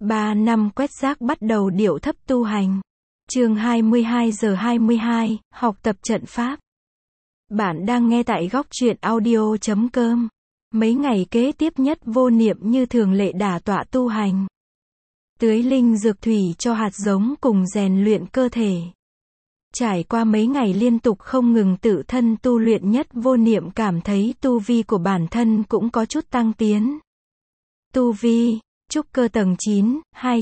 3 năm quét rác bắt đầu điệu thấp tu hành. Chương 22 giờ 22, học tập trận pháp. Bạn đang nghe tại góc truyện audio.com. Mấy ngày kế tiếp Nhất Vô Niệm như thường lệ đả tọa tu hành. Tưới linh dược thủy cho hạt giống cùng rèn luyện cơ thể. Trải qua mấy ngày liên tục không ngừng tự thân tu luyện, Nhất Vô Niệm cảm thấy tu vi của bản thân cũng có chút tăng tiến. Tu vi, trúc cơ tầng 9,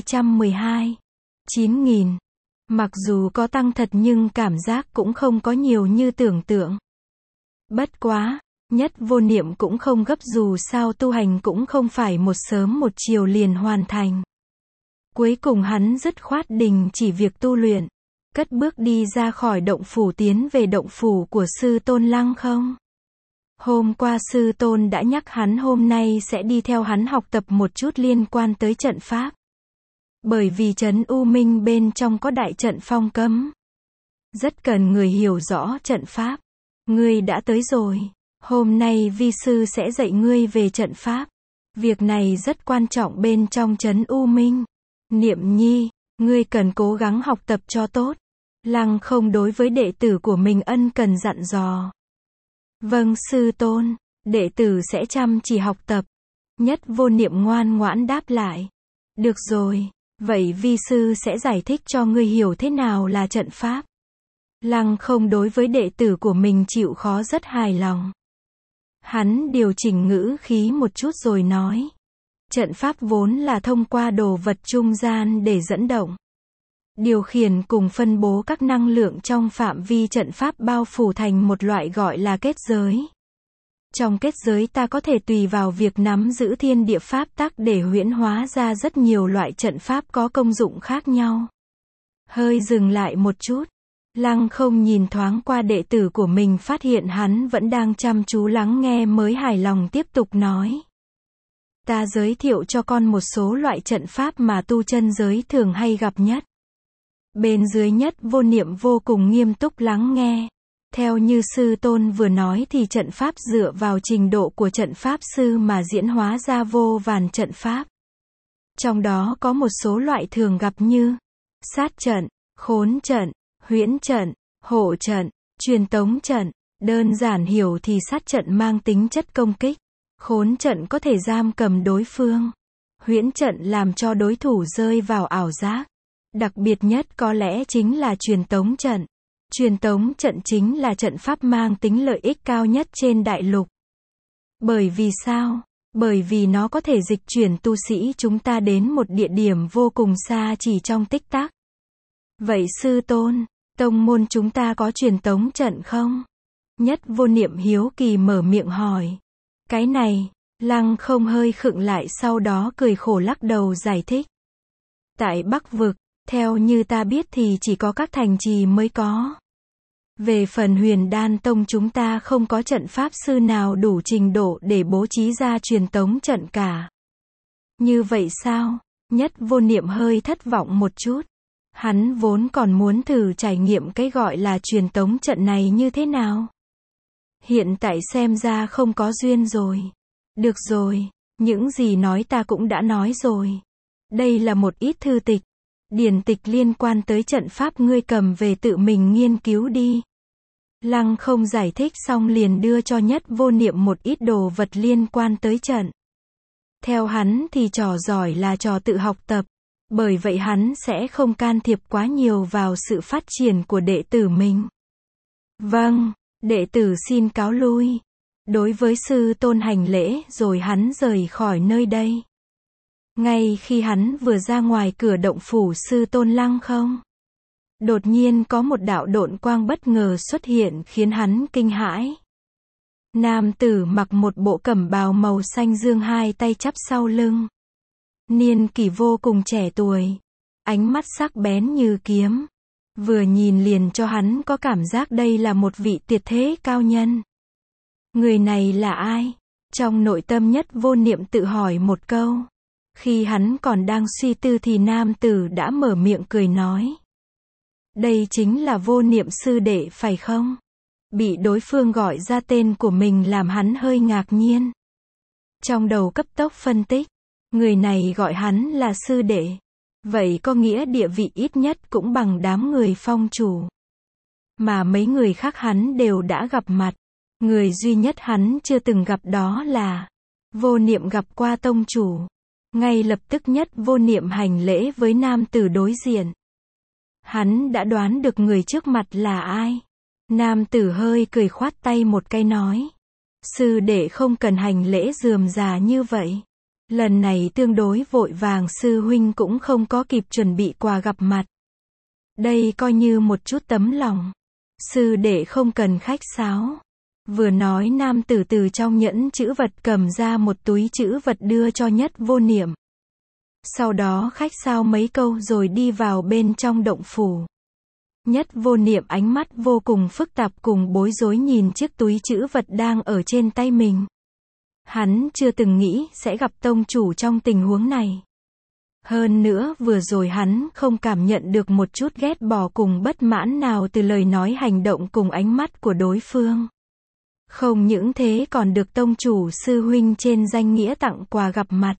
212. 9000. Mặc dù có tăng thật nhưng cảm giác cũng không có nhiều như tưởng tượng. Bất quá, Nhất Vô Niệm cũng không gấp, dù sao tu hành cũng không phải một sớm một chiều liền hoàn thành. Cuối cùng hắn dứt khoát đình chỉ việc tu luyện, cất bước đi ra khỏi động phủ tiến về động phủ của sư tôn Lăng Không. Hôm qua sư tôn đã nhắc hắn hôm nay sẽ đi theo hắn học tập một chút liên quan tới trận pháp. Bởi vì trấn U Minh bên trong có đại trận phong cấm. Rất cần người hiểu rõ trận pháp. Ngươi đã tới rồi. Hôm nay vi sư sẽ dạy ngươi về trận pháp. Việc này rất quan trọng bên trong trấn U Minh. Niệm nhi, ngươi cần cố gắng học tập cho tốt. Lăng Không đối với đệ tử của mình ân cần dặn dò. Vâng sư tôn, đệ tử sẽ chăm chỉ học tập. Nhất Vô Niệm ngoan ngoãn đáp lại. Được rồi, vậy vi sư sẽ giải thích cho ngươi hiểu thế nào là trận pháp. Lăng Không đối với đệ tử của mình chịu khó rất hài lòng. Hắn điều chỉnh ngữ khí một chút rồi nói. Trận pháp vốn là thông qua đồ vật trung gian để dẫn động, điều khiển cùng phân bố các năng lượng trong phạm vi trận pháp, bao phủ thành một loại gọi là kết giới. Trong kết giới ta có thể tùy vào việc nắm giữ thiên địa pháp tắc để huyễn hóa ra rất nhiều loại trận pháp có công dụng khác nhau. Hơi dừng lại một chút, Lăng Không nhìn thoáng qua đệ tử của mình, phát hiện hắn vẫn đang chăm chú lắng nghe mới hài lòng tiếp tục nói. Ta giới thiệu cho con một số loại trận pháp mà tu chân giới thường hay gặp nhất. Bên dưới Nhất Vô Niệm vô cùng nghiêm túc lắng nghe. Theo như sư tôn vừa nói thì trận pháp dựa vào trình độ của trận pháp sư mà diễn hóa ra vô vàn trận pháp. Trong đó có một số loại thường gặp như sát trận, khốn trận, huyễn trận, hộ trận, truyền tống trận. Đơn giản hiểu thì sát trận mang tính chất công kích. Khốn trận có thể giam cầm đối phương. Huyễn trận làm cho đối thủ rơi vào ảo giác. Đặc biệt nhất có lẽ chính là truyền tống trận. Truyền tống trận chính là trận pháp mang tính lợi ích cao nhất trên đại lục. Bởi vì sao? Bởi vì nó có thể dịch chuyển tu sĩ chúng ta đến một địa điểm vô cùng xa chỉ trong tích tắc. Vậy sư tôn, tông môn chúng ta có truyền tống trận không? Nhất Vô Niệm hiếu kỳ mở miệng hỏi. Cái này, Lăng Không hơi khựng lại, sau đó cười khổ lắc đầu giải thích. Tại Bắc Vực, theo như ta biết thì chỉ có các thành trì mới có. Về phần Huyền Đan Tông chúng ta không có trận pháp sư nào đủ trình độ để bố trí ra truyền tống trận cả. Như vậy sao? Nhất Vô Niệm hơi thất vọng một chút. Hắn vốn còn muốn thử trải nghiệm cái gọi là truyền tống trận này như thế nào. Hiện tại xem ra không có duyên rồi. Được rồi, những gì nói ta cũng đã nói rồi. Đây là một ít thư tịch, điển tịch liên quan tới trận pháp, ngươi cầm về tự mình nghiên cứu đi. Lăng Không giải thích xong liền đưa cho Nhất Vô Niệm một ít đồ vật liên quan tới trận. Theo hắn thì trò giỏi là trò tự học tập, bởi vậy hắn sẽ không can thiệp quá nhiều vào sự phát triển của đệ tử mình. Vâng, đệ tử xin cáo lui. Đối với sư tôn hành lễ rồi hắn rời khỏi nơi đây. Ngay khi hắn vừa ra ngoài cửa động phủ sư tôn Lăng Không, đột nhiên có một đạo độn quang bất ngờ xuất hiện khiến hắn kinh hãi. Nam tử mặc một bộ cẩm bào màu xanh dương, hai tay chắp sau lưng. Niên kỷ vô cùng trẻ tuổi, ánh mắt sắc bén như kiếm. Vừa nhìn liền cho hắn có cảm giác đây là một vị tuyệt thế cao nhân. Người này là ai? Trong nội tâm Nhất Vô Niệm tự hỏi một câu. Khi hắn còn đang suy tư thì nam tử đã mở miệng cười nói. Đây chính là Vô Niệm sư đệ phải không? Bị đối phương gọi ra tên của mình làm hắn hơi ngạc nhiên. Trong đầu cấp tốc phân tích. Người này gọi hắn là sư đệ. Vậy có nghĩa địa vị ít nhất cũng bằng đám người phong chủ. Mà mấy người khác hắn đều đã gặp mặt. Người duy nhất hắn chưa từng gặp đó là Vô Niệm gặp qua tông chủ. Ngay lập tức Nhất Vô Niệm hành lễ với nam tử đối diện. Hắn đã đoán được người trước mặt là ai. Nam tử hơi cười khoát tay một cái nói. Sư đệ không cần hành lễ rườm rà như vậy. Lần này tương đối vội vàng, sư huynh cũng không có kịp chuẩn bị quà gặp mặt. Đây coi như một chút tấm lòng. Sư đệ không cần khách sáo. Vừa nói nam tử từ trong nhẫn chữ vật cầm ra một túi chữ vật đưa cho Nhất Vô Niệm. Sau đó khách sáo mấy câu rồi đi vào bên trong động phủ. Nhất Vô Niệm ánh mắt vô cùng phức tạp cùng bối rối nhìn chiếc túi chữ vật đang ở trên tay mình. Hắn chưa từng nghĩ sẽ gặp tông chủ trong tình huống này. Hơn nữa vừa rồi hắn không cảm nhận được một chút ghét bỏ cùng bất mãn nào từ lời nói hành động cùng ánh mắt của đối phương. Không những thế còn được tông chủ sư huynh trên danh nghĩa tặng quà gặp mặt.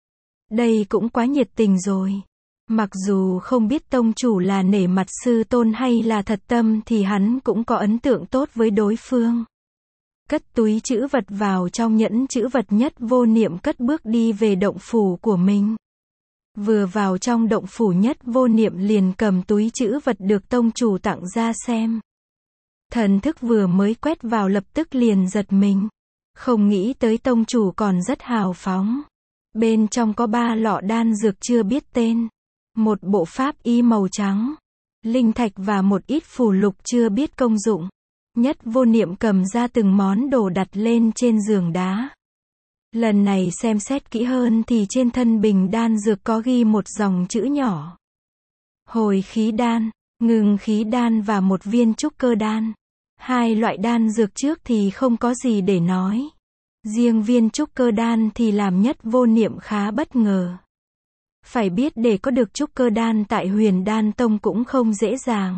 Đây cũng quá nhiệt tình rồi. Mặc dù không biết tông chủ là nể mặt sư tôn hay là thật tâm thì hắn cũng có ấn tượng tốt với đối phương. Cất túi chữ vật vào trong nhẫn chữ vật, Nhất Vô Niệm cất bước đi về động phủ của mình. Vừa vào trong động phủ, Nhất Vô Niệm liền cầm túi chữ vật được tông chủ tặng ra xem. Thần thức vừa mới quét vào lập tức liền giật mình. Không nghĩ tới tông chủ còn rất hào phóng. Bên trong có 3 lọ đan dược chưa biết tên. Một bộ pháp y màu trắng. Linh thạch và một ít phù lục chưa biết công dụng. Nhất Vô Niệm cầm ra từng món đồ đặt lên trên giường đá. Lần này xem xét kỹ hơn thì trên thân bình đan dược có ghi một dòng chữ nhỏ. Hồi khí đan, ngừng khí đan và một viên trúc cơ đan. 2 loại đan dược trước thì không có gì để nói. Riêng viên trúc cơ đan thì làm Nhất Vô Niệm khá bất ngờ. Phải biết để có được trúc cơ đan tại Huyền Đan Tông cũng không dễ dàng.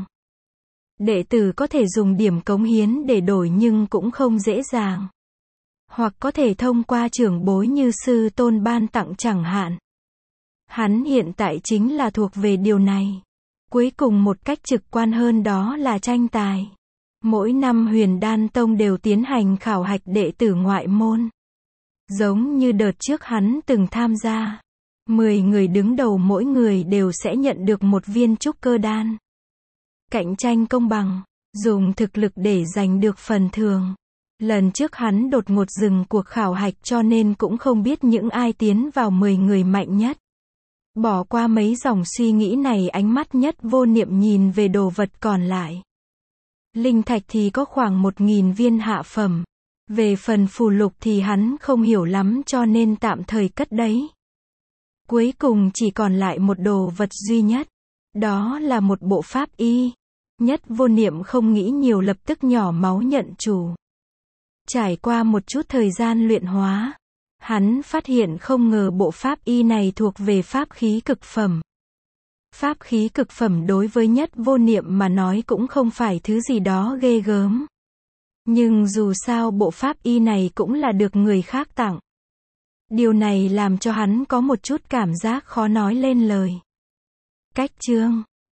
Đệ tử có thể dùng điểm cống hiến để đổi nhưng cũng không dễ dàng. Hoặc có thể thông qua trưởng bối như sư tôn ban tặng chẳng hạn. Hắn hiện tại chính là thuộc về điều này. Cuối cùng một cách trực quan hơn đó là tranh tài. Mỗi năm Huyền Đan Tông đều tiến hành khảo hạch đệ tử ngoại môn. Giống như đợt trước hắn từng tham gia. 10 người đứng đầu mỗi người đều sẽ nhận được một viên trúc cơ đan. Cạnh tranh công bằng, dùng thực lực để giành được phần thưởng. Lần trước hắn đột ngột dừng cuộc khảo hạch cho nên cũng không biết những ai tiến vào 10 người mạnh nhất. Bỏ qua mấy dòng suy nghĩ này, ánh mắt Nhất Vô Niệm nhìn về đồ vật còn lại. Linh thạch thì có khoảng 1000 viên hạ phẩm. Về phần phù lục thì hắn không hiểu lắm cho nên tạm thời cất đấy. Cuối cùng chỉ còn lại một đồ vật duy nhất. Đó là một bộ pháp y. Nhất Vô Niệm không nghĩ nhiều lập tức nhỏ máu nhận chủ. Trải qua một chút thời gian luyện hóa, hắn phát hiện không ngờ bộ pháp y này thuộc về pháp khí cực phẩm. Pháp khí cực phẩm đối với Nhất Vô Niệm mà nói cũng không phải thứ gì đó ghê gớm. Nhưng dù sao bộ pháp y này cũng là được người khác tặng. Điều này làm cho hắn có một chút cảm giác khó nói lên lời. Cách chương